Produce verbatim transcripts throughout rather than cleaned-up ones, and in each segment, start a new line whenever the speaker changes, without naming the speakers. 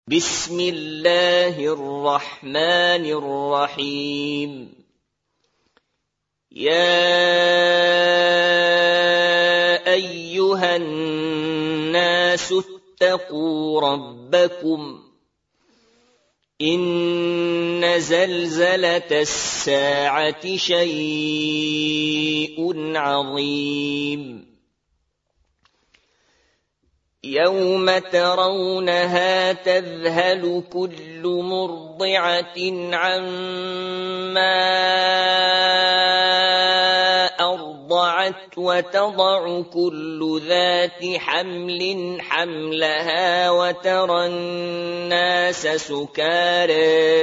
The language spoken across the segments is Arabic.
بسم الله الرحمن الرحيم يا أيها الناس اتقوا ربكم إن زلزلة الساعة شيء عظيم يوم ترونها تذهل كل مرضعة عما أرضعت وتضع كل ذات حمل حملها وترى الناس سكارى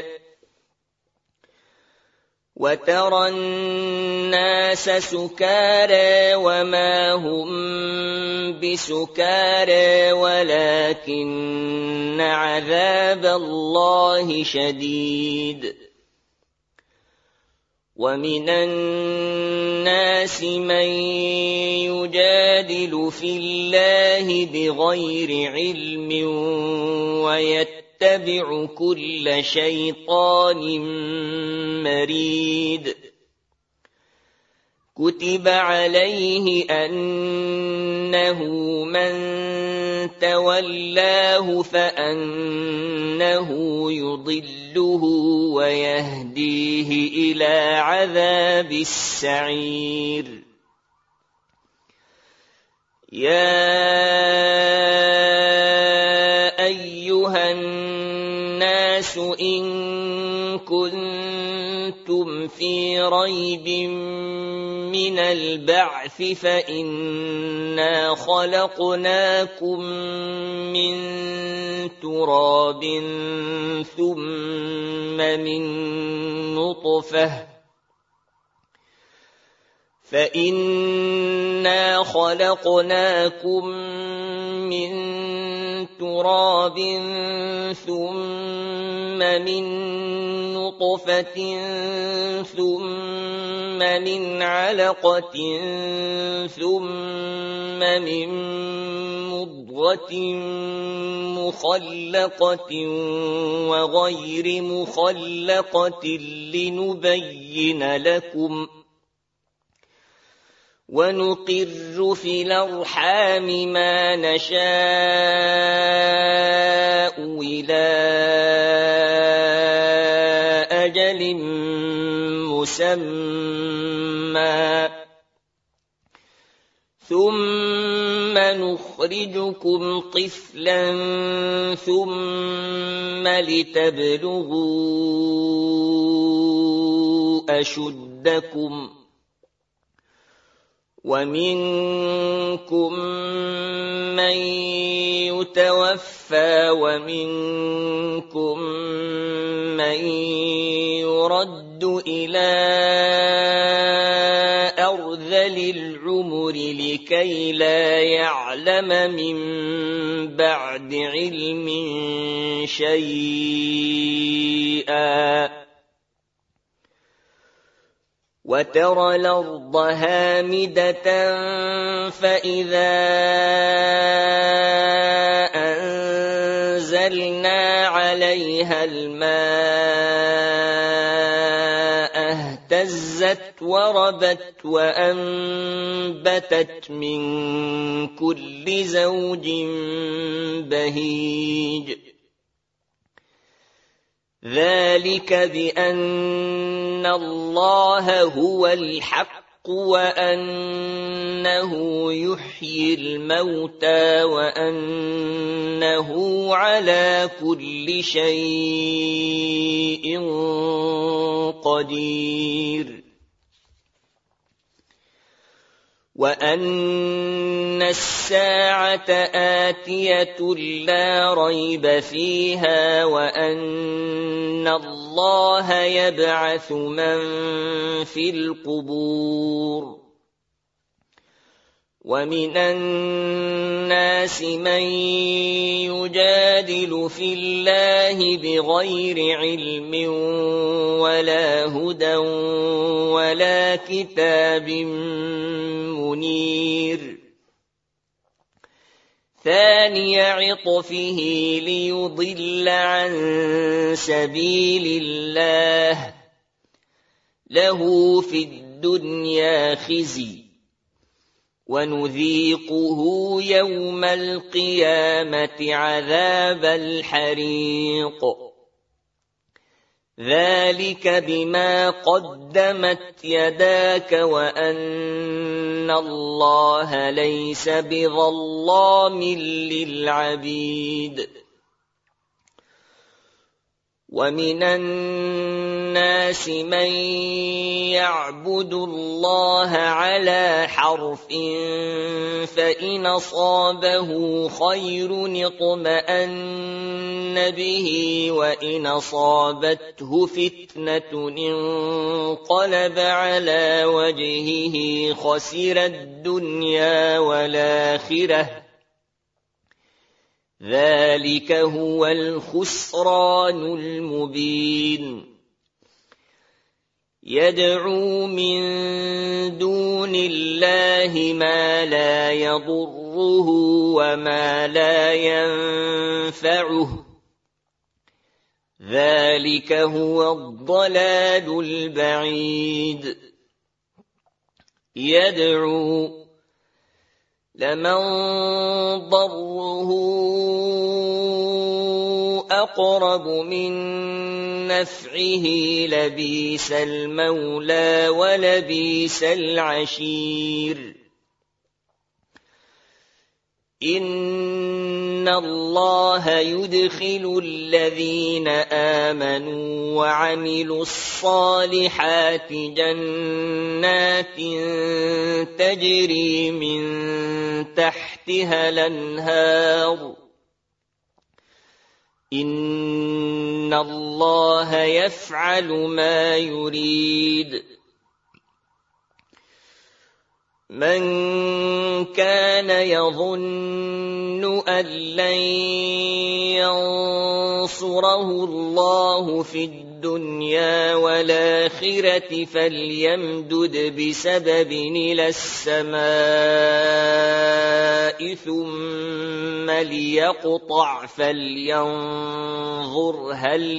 وترى الناس سكارى وما هم بسكارى ولكن عذاب الله شديد ومن الناس من يجادل في الله بغير علم ويتبع يتبع كل شيطان مريد كتب عليه أنه من تولاه فأنه يضله ويهديه إلى عذاب السعير يا أيها الناس إن كنتم في ريب من البعث فإنا خلقناكم من تراب ثم من نطفة فإنا خلقناكم من تراب ثم من نطفة ثم من علقة ثم من مضغة مخلقة وغير مخلقة لنبين لكم ونقر في الأرحام ما نشاء إلى أجل مسمى ثم نخرجكم طفلا ثم لتبلغوا أشدكم ومنكم من يتوفى ومنكم من يرد إلى أرذل العمر لكي لا يعلم من بعد علم شيئا وترى الأرض هامدة فإذا أنزلنا عليها الماء اهتزت وربت وأنبتت من كل زوج بهيج ذلك بأن الله هو الحق وأنه يحيي الموتى وأنه على كل شيء قدير وأن الساعة آتية لا ريب فيها وأن الله يبعث من في القبور ومن الناس من يجادل في الله بغير علم ولا هدى ولا كتاب منير ثاني عطفه ليضل عن سبيل الله له في الدنيا خزي ونذيقه يوم القيامة عذاب الحريق ذلك بما قدمت يداك وأن الله ليس بظلام للعبيد ومن الناس من يعبد الله على حرف فإن أصابه خير اطمأن به وإن أصابته فتنة انقلب على وجهه خسر الدنيا والآخرة ذلك هو الخسران المبين يدعو من دون الله ما لا يضره وما لا ينفعه ذلك هو الضلال البعيد يدعو لمن ضره أقرب من نفعه لبيس المولى ولبيس العشير إن الله يدخل الذين آمنوا وعملوا الصالحات جنات تجري من تحتها الأنهار إن الله يفعل ما يريد من كان يظن أن لن ينصره الله في الدنيا والآخرة فليمدد بسبب إلى السماء ثم ليقطع فلينظر هل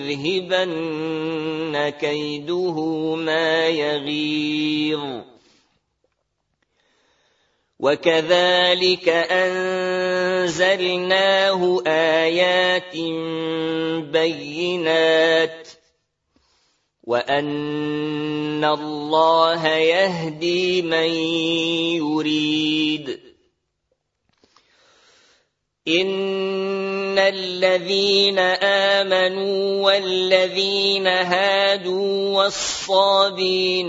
يذهبن كيده ما يغيظ وكذلك أنزلناه آيات بينات وأن الله يهدي من يريد إن الذين آمنوا والذين هادوا والصابين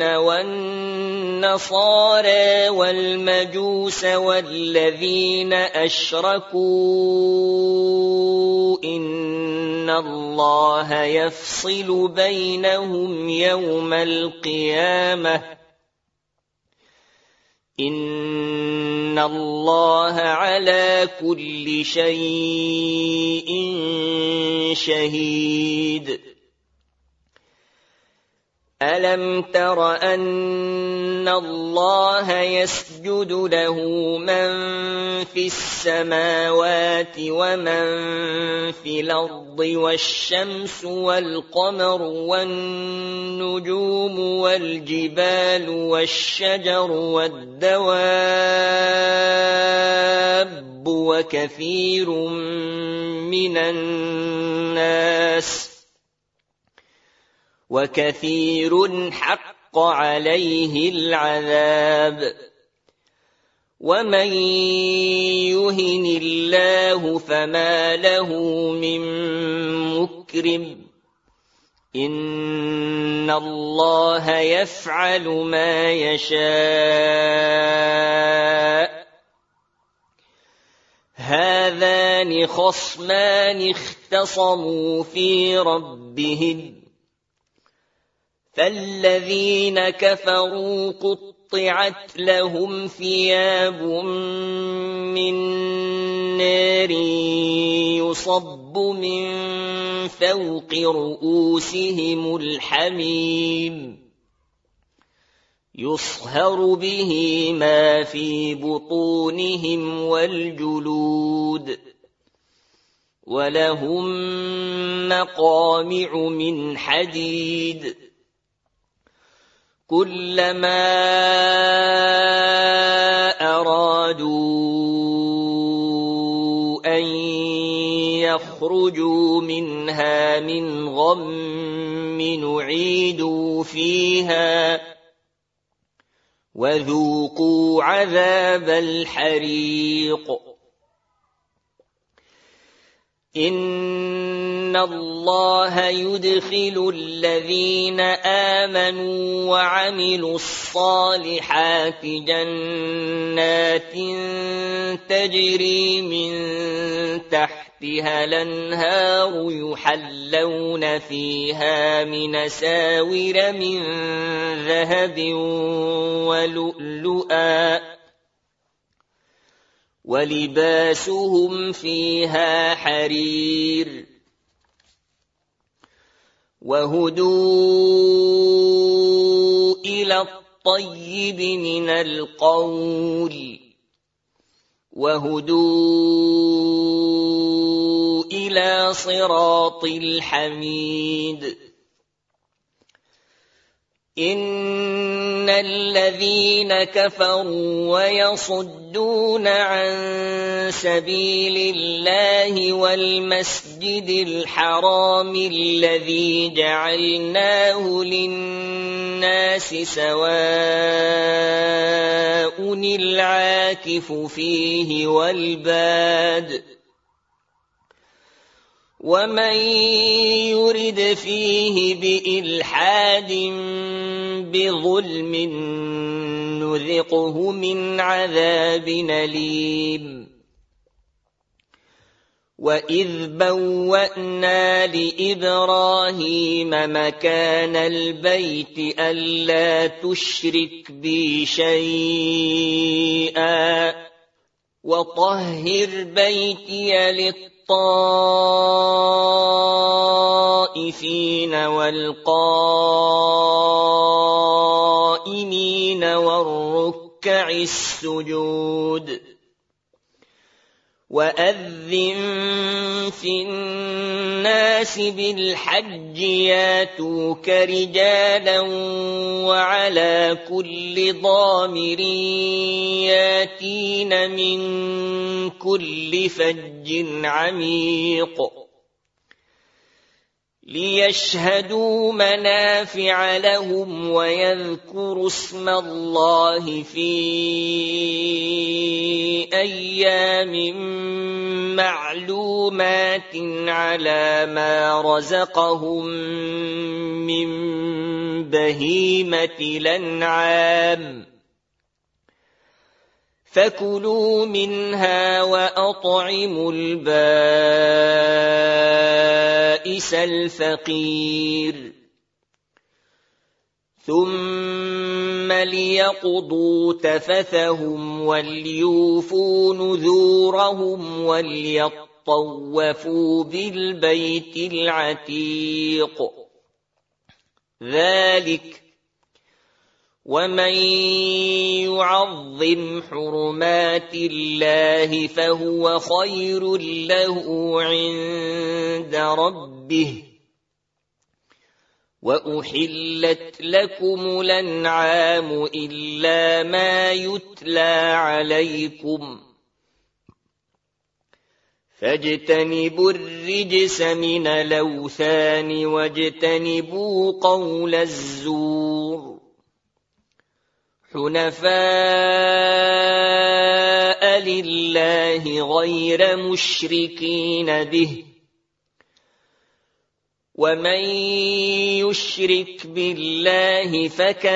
والنصارى والمجوس والذين أشركوا إن الله يفصل بينهم يوم القيامة إن الله على كل شيء شهيد ألم تر أن الله يسجد له من في السماوات ومن في الأرض والشمس والقمر والنجوم والجبال والشجر والدواب وكثير من الناس وكثير حق عليه العذاب ومن يهن الله فما له من مكرم إن الله يفعل ما يشاء هذان خصمان اختصموا في ربهم فالذين كفروا قطعت لهم ثياب من نار يصب من فوق رؤوسهم الحميم يصهر به ما في بطونهم والجلود ولهم مقامع من حديد كلما أرادوا أن يخرجوا منها من غم نعيدوا فيها وذوقوا عذاب الحريق إن الله يدخل الذين آمنوا وعملوا الصالحات جنات تجري من تحتها الأنهار يحلون فيها من أساور من ذهب ولؤلؤا ولباسهم فيها حرير وهدوا إلى الطيب من القول وهدوا إلى صراط الحميد إن الذين كفروا ويصدون عن سبيل الله والمسجد الحرام الذي جعلناه للناس سواء العاكف فيه والباد ومن يرد فيه بإلحاد بظلم نذقه من عذاب أليم وإذ بوأنا لإبراهيم مكان البيت ألا تشرك بي شيئا وطهر بيتي للطائفين والقائمين والركع السجود وأذن في الناس بالحج ياتوك رجالا وعلى كل ضامر ياتين من كل فج عميق ليشهدوا منافع لهم ويذكروا اسم الله في أيام معلومات على ما رزقهم من بهيمة الأنعام فكلوا منها وأطعموا البائس الفقير ثم ليقضوا تفثهم وليوفوا نذورهم وليطوفوا بالبيت العتيق ذلك ومن يعظم حرمات الله فهو خير له عند ربه وأحلت لكم الأنعام إلا ما يتلى عليكم فاجتنبوا الرجس من الأوثان واجتنبوا قول الزور حنفاء لله غير مشركين به ومن يشرك بالله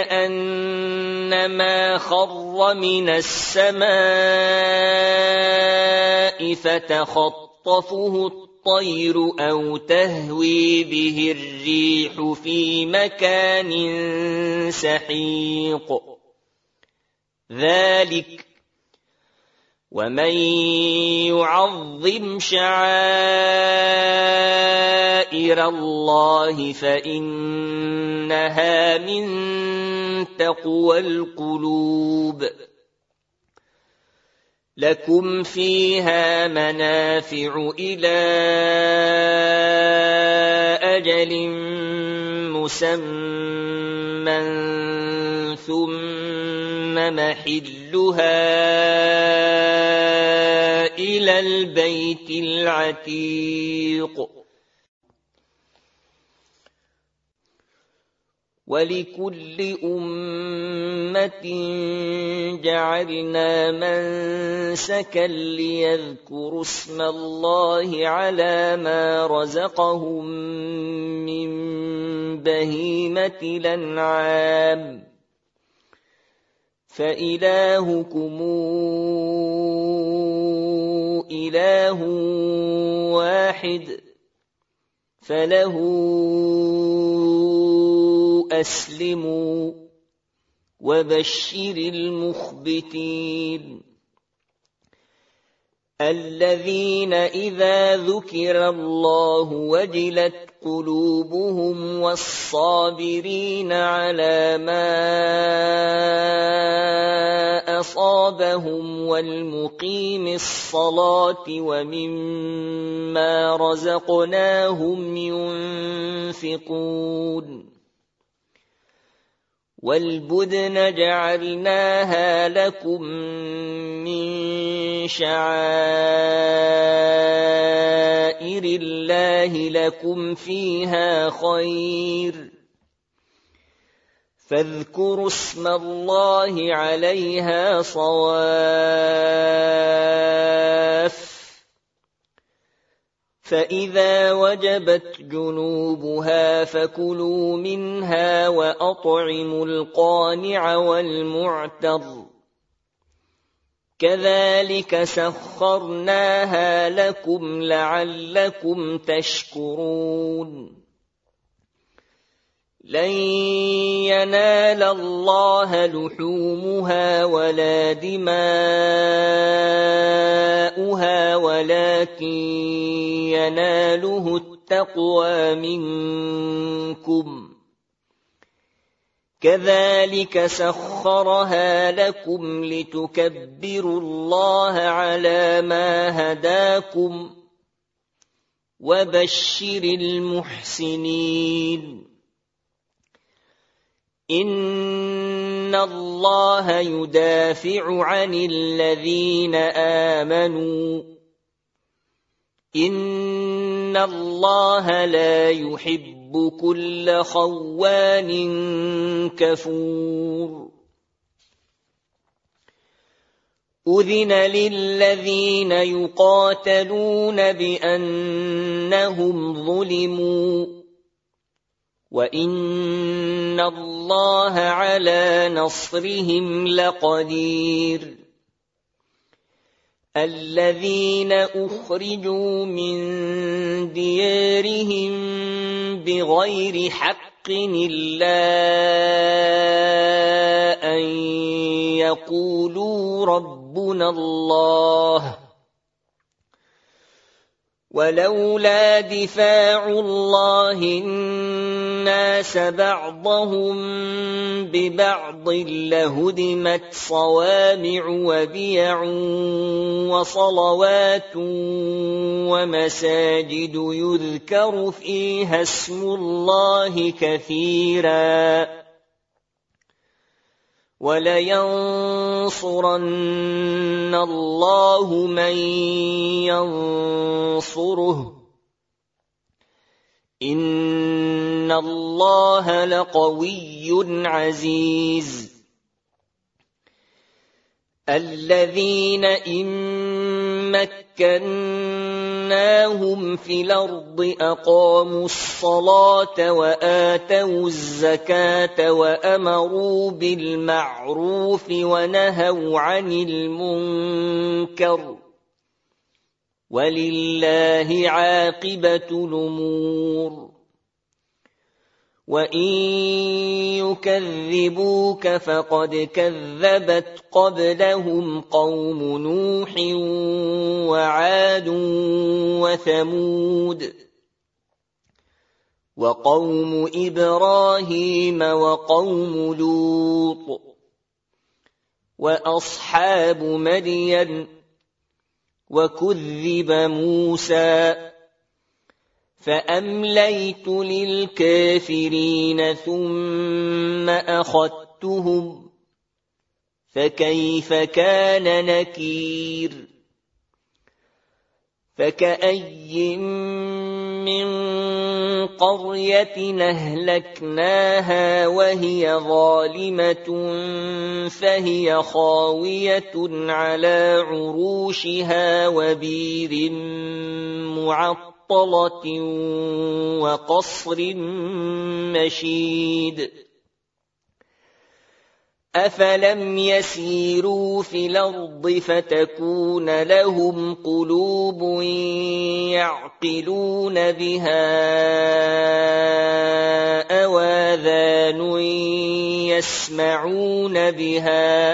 فكأنما خر من السماء فتخطفه الطير أو تهوي به الريح في مكان سحيق ذلك ومن يعظم شعائر شعائر الله فإنها من تقوى القلوب لكم فيها منافع إلى أجل مسمى ثم محلها إلى البيت العتيق ولكل أمة جعلنا منسكا ليذكروا اسم الله على ما رزقهم من بهيمة الأنعام فإلهكم إله واحد فله أسلموا وبشر المخبتين الذين إذا ذكر الله وجلت قلوبهم والصابرين على ما أصابهم والمقيم الصلاة ومما رزقناهم ينفقون والبدن جعلناها لكم من شعائر الله لكم فيها خير فاذكروا اسم الله عليها صواف فإذا وجبت جنوبها فكلوا منها وأطعموا القانع والمعتر كذلك سخرناها لكم لعلكم تشكرون لن ينال الله لحومها ولا دماؤها ولكن يناله التقوى منكم كذلك سخرها لكم لتكبروا الله على ما هداكم وبشر المحسنين إن الله يدافع عن الذين آمنوا إن الله لا يحب كل خوان كفور أذن للذين يقاتلون بأنهم ظلموا وإن الله على نصرهم لقدير الذين أخرجوا من ديارهم بغير حق إلا أن يقولوا ربنا الله ولولا دفاع الله الناس بعضهم ببعض لهدمت صوامع وبيع وصلوات ومساجد يذكر فيها اسم الله كثيرا ولينصرن الله من ينصره إن الله لقوي عزيز الذين إن مكناهم في الأرض أقاموا الصلاة وآتوا الزكاة وأمروا بالمعروف ونهوا عن المنكر ولله عاقبة الأمور وإن يكذبوك فقد كذبت قبلهم قوم نوح وعاد وثمود وقوم إبراهيم وقوم لوط وأصحاب مدين وكذب موسى فأمليت للكافرين ثم أخذتهم فكيف كان نكير فكأي من قرية أهلكناها وهي ظالمة فهي خاوية على عروشها وبير معطلة وقصر مشيد أفلم يسيروا في الأرض فتكون لهم قلوب يعقلون بها أو آذان يسمعون بها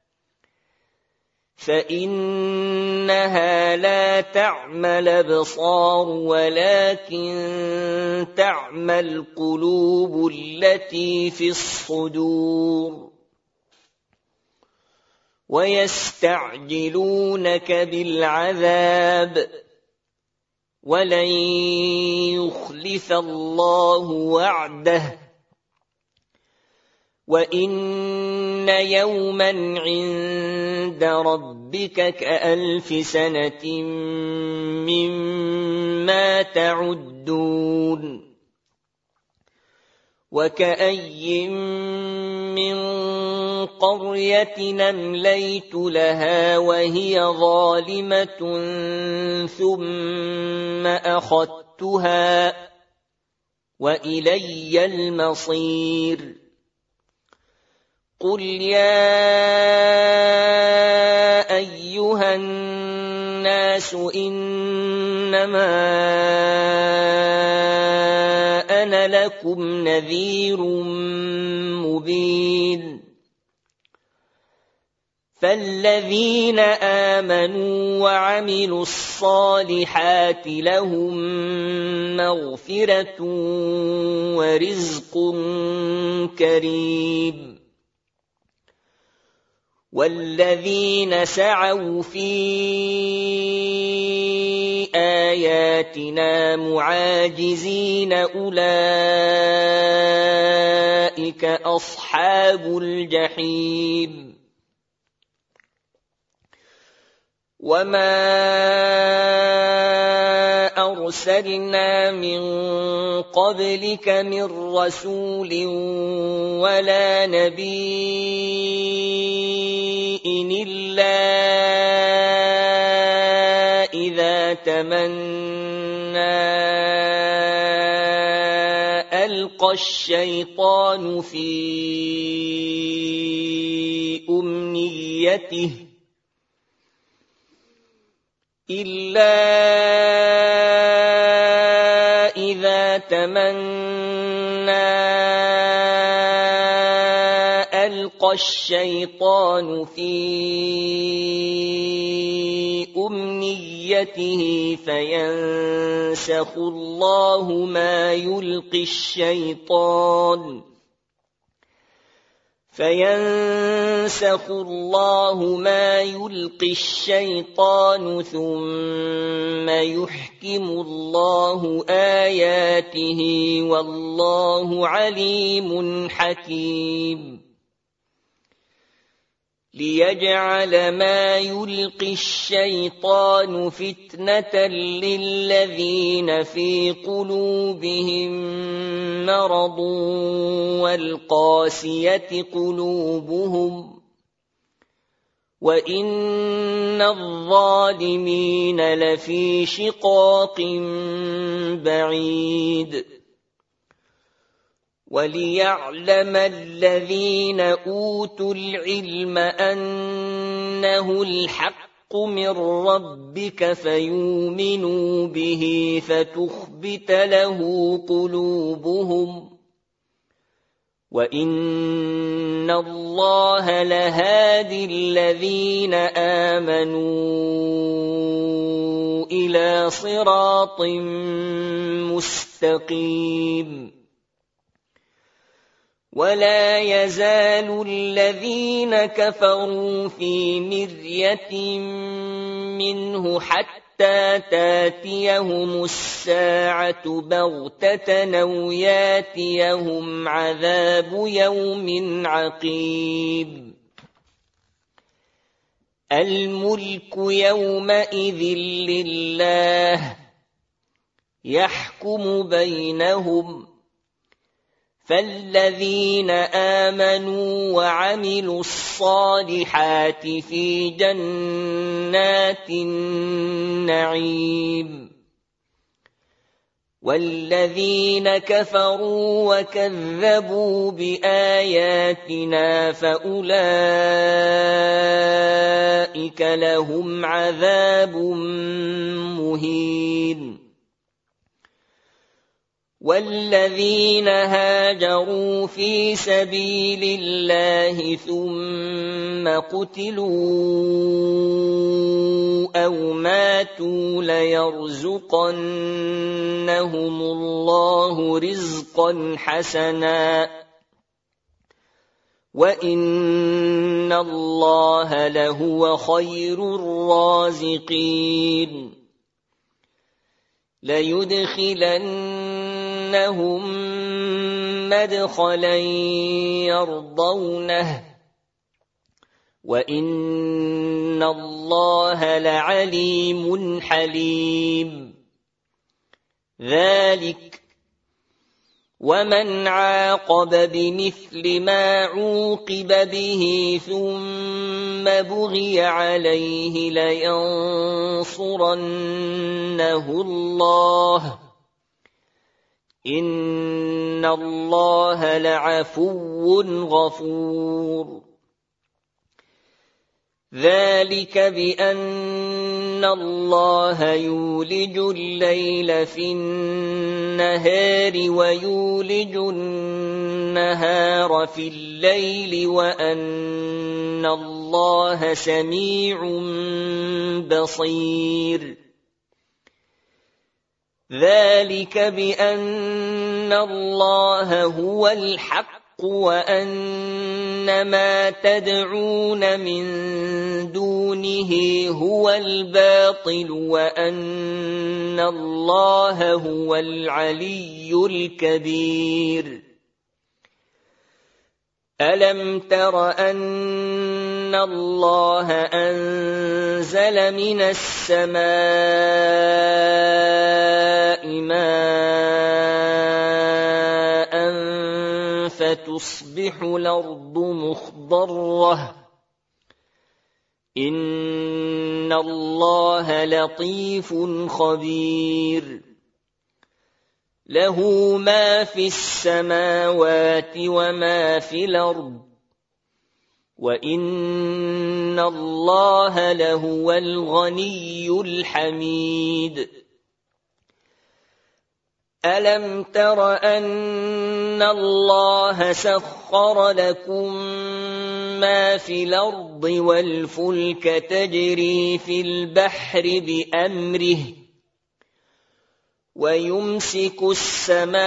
فإنها لا تعمى الأبصار ولكن تعمى القلوب التي في الصدور ويستعجلونك بالعذاب ولن يخلف الله وعده وإن يوما عند ربك كألف سنة مما تعدون وكأي من قرية أمليت لها وهي ظالمة ثم أخذتها وإلي المصير قل يا أيها الناس إنما أنا لكم نذير مبين فالذين آمنوا وعملوا الصالحات لهم مغفرة ورزق كريم والذين سعوا في آياتنا معاجزين أولئك أصحاب الجحيم وما أرسلنا من قبلك من رسول ولا نبي إلا إذا تمنى ألقى الشيطان في أمنيته إلا إذا تمنى ألقى الشيطان في أمنيته فينسخ الله ما يلقي الشيطان فينسخ الله ما يلقي الشيطان ثم يحكم الله آياته والله عليم حكيم ليجعل ما يلقي الشيطان فتنة للذين في قلوبهم مرض والقاسية قلوبهم وإن الظالمين لفي شقاق بعيد وليعلم الذين أوتوا العلم أنه الحق من ربك فيؤمنوا به فتخبت له قلوبهم وَإِنَّ اللَّهَ لَهَادِي الَّذِينَ آمَنُوا إِلَى صِرَاطٍ مُسْتَقِيمٍ وَلَا يَزَالُ الَّذِينَ كَفَرُوا فِي مِرْيَةٍ مِّنْهُ حَتَّى تَأْتِيَهُمُ السَّاعَةُ بَغْتَةً أَوْ يَأْتِيَهُمْ عَذَابُ يَوْمٍ عَقِيمٍ الْمُلْكُ يَوْمَئِذٍ لِّلَّهِ يَحْكُمُ بَيْنَهُمْ فَالَّذِينَ آمَنُوا وَعَمِلُوا الصَّالِحَاتِ فِي جَنَّاتِ النَّعِيمِ وَالَّذِينَ كَفَرُوا وَكَذَّبُوا بِآيَاتِنَا فَأُولَئِكَ لَهُمْ عَذَابٌ مُّهِينٌ وَالَّذِينَ هَاجَرُوا فِي سَبِيلِ اللَّهِ ثُمَّ قُتِلُوا أَوْ مَاتُوا لَيَرْزُقَنَّهُمُ اللَّهُ رِزْقًا حَسَنًا وَإِنَّ اللَّهَ لَهُوَ خَيْرُ الرَّازِقِينَ لَيُدْخِلَنَّهُم مَّدْخَلًا يَرْضَوْنَهُ وَإِنَّ اللَّهَ لَعَلِيمٌ حَلِيمٌ ذَلِكَ وَمَنْ عَاقَبَ بِمِثْلِ مَا عُوقِبَ بِهِ ثُمَّ بُغِيَ عَلَيْهِ لَيَنصُرَنَّهُ اللَّهُ إِنَّ اللَّهَ لَعَفُوٌّ غَفُورٌ ذَلِكَ بِأَنَّ اللَّهَ يُولِجُ اللَّيْلَ فِي النَّهَارِ وَيُولِجُ النَّهَارَ فِي اللَّيْلِ وَأَنَّ اللَّهَ سَمِيعٌ بَصِيرٌ ذَلِكَ بِأَنَّ اللَّهَ هُوَ الْحَقُّ وَأَنَّ مَا تَدْعُونَ مِن دُونِهِ هُوَ الْبَاطِلُ وَأَنَّ اللَّهَ هُوَ الْعَلِيُّ الْكَبِيرُ أَلَمْ تَرَ أَنَّ اللَّهَ أَنزَلَ مِنَ السَّمَاءِ مَاءً فَتُصْبِحُ الْأَرْضُ مُخْضَرَّةً إِنَّ اللَّهَ لَطِيفٌ خَبِيرٌ لَهُ مَا فِي السَّمَاوَاتِ وَمَا فِي الْأَرْضِ وَإِنَّ اللَّهَ لَهُوَ الْغَنِيُّ الْحَمِيدُ أَلَمْ تَرَ أَنَّ اللَّهَ سَخَّرَ لَكُم مَّا فِي الْأَرْضِ وَالْفُلْكَ تَجْرِي فِي الْبَحْرِ بِأَمْرِهِ وَيُمْسِكُ السَّمَاءَ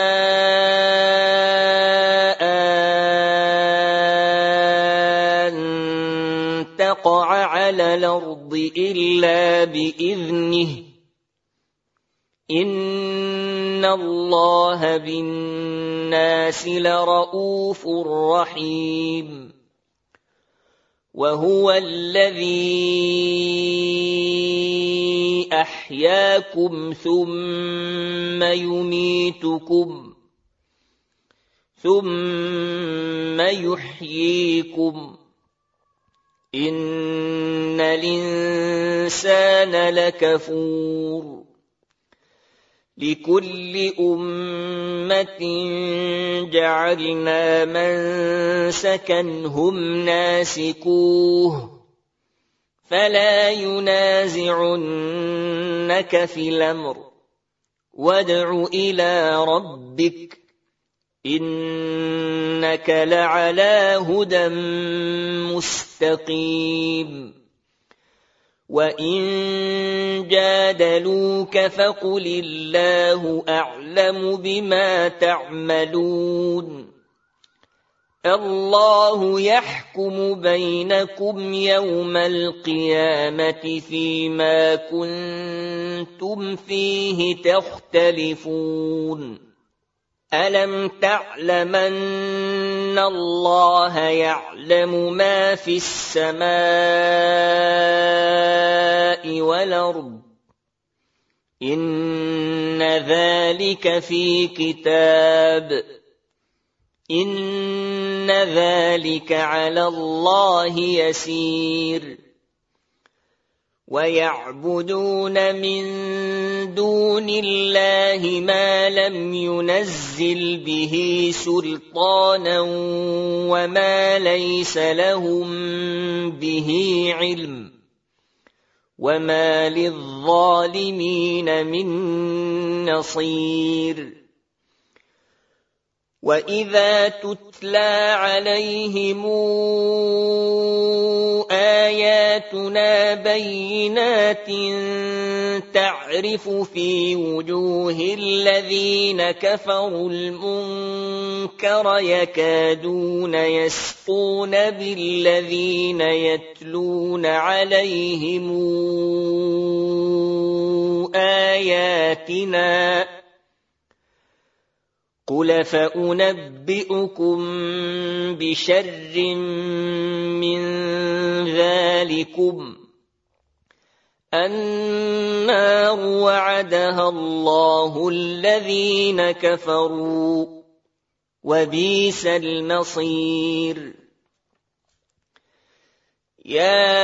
أَن تَقَعَ عَلَى الْأَرْضِ إِلَّا بِإِذْنِهِ إِنَّ اللَّهَ بِالنَّاسِ لَرَءُوفٌ رَّحِيمٌ وَهُوَ الَّذِي أَحْيَاكُمْ ثُمَّ يُمِيتُكُمْ ثُمَّ يُحْيِيكُمْ إِنَّ الْإِنسَانَ لَكَفُورٌ لِكُلِّ أُمَّةٍ جَعَلْنَا مَنسَكًا هُمْ نَاسِكُوهُ فَلَا يُنَازِعُنَّكَ فِي الْأَمْرِ وَادْعُ إِلَىٰ رَبِّكَ إنك لعلى هدى مستقيم وإن جادلوك فقل الله أعلم بما تعملون الله يحكم بينكم يوم القيامة فيما كنتم فيه تختلفون ألم تعلم أن الله يعلم ما في السماء والأرض إن ذلك في كتاب إن ذلك على الله يسير ويعبدون من دون الله ما لم ينزل به سلطانا وما ليس لهم به علم وما للظالمين من نصير وإذا تتلى عليهم آياتنا بينات تعرف في وجوه الذين كفروا المنكر يكادون يسقون بالذين يتلون عليهم آياتنا قل فأنبئكم بشر من ذلكم النار وعدها الله الذين كفروا وبئس المصير يا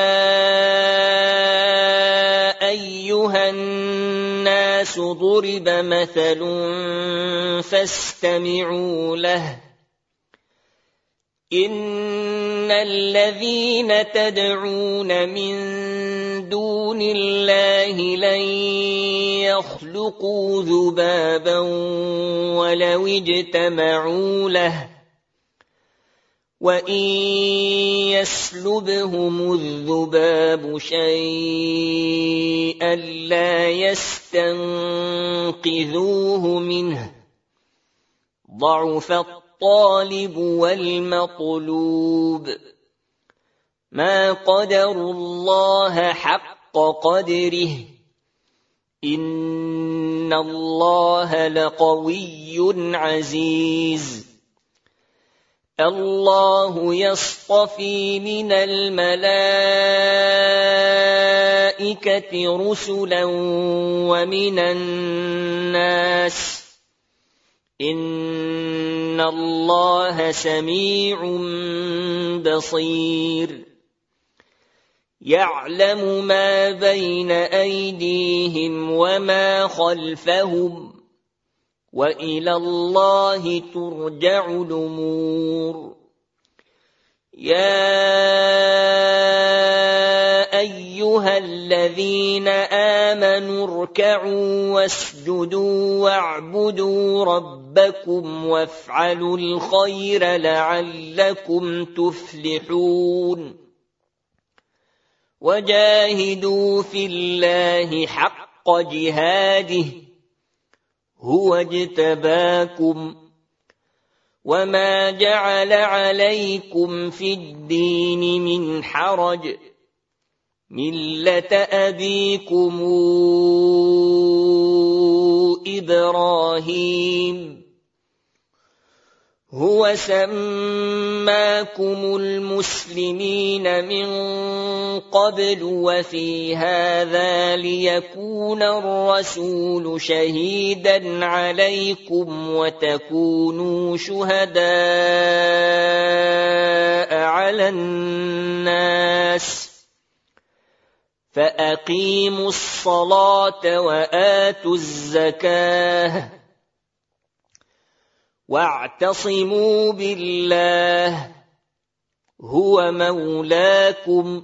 أيها الناس ضرب مثل فاستمعوا له إن الذين تدعون من دون الله لن يخلقوا ذبابا ولو اجتمعوا له وإن يسلبهم الذباب شيئا لا يستنقذوه منه ضعف الطالب والمطلوب ما قدروا الله حق قدره إن الله لقوي عزيز الله يصطفي من الملائكة رسلا ومن الناس إن الله سميع بصير يعلم ما بين أيديهم وما خلفهم وإلى الله ترجع الأمور يا أيها الذين آمنوا اركعوا واسجدوا واعبدوا ربكم وافعلوا الخير لعلكم تفلحون وجاهدوا في الله حق جهاده هو اجتباكم وما جعل عليكم في الدين من حرج ملة أبيكم إبراهيم هو سماكم المسلمين من قبل وفي هذا ليكون الرسول شهيدا عليكم وتكونوا شهداء على الناس فأقيموا الصلاة وآتوا الزكاة واعتصموا بالله هو مولاكم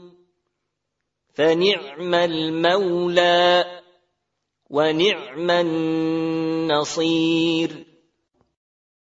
فنعم المولى ونعم النصير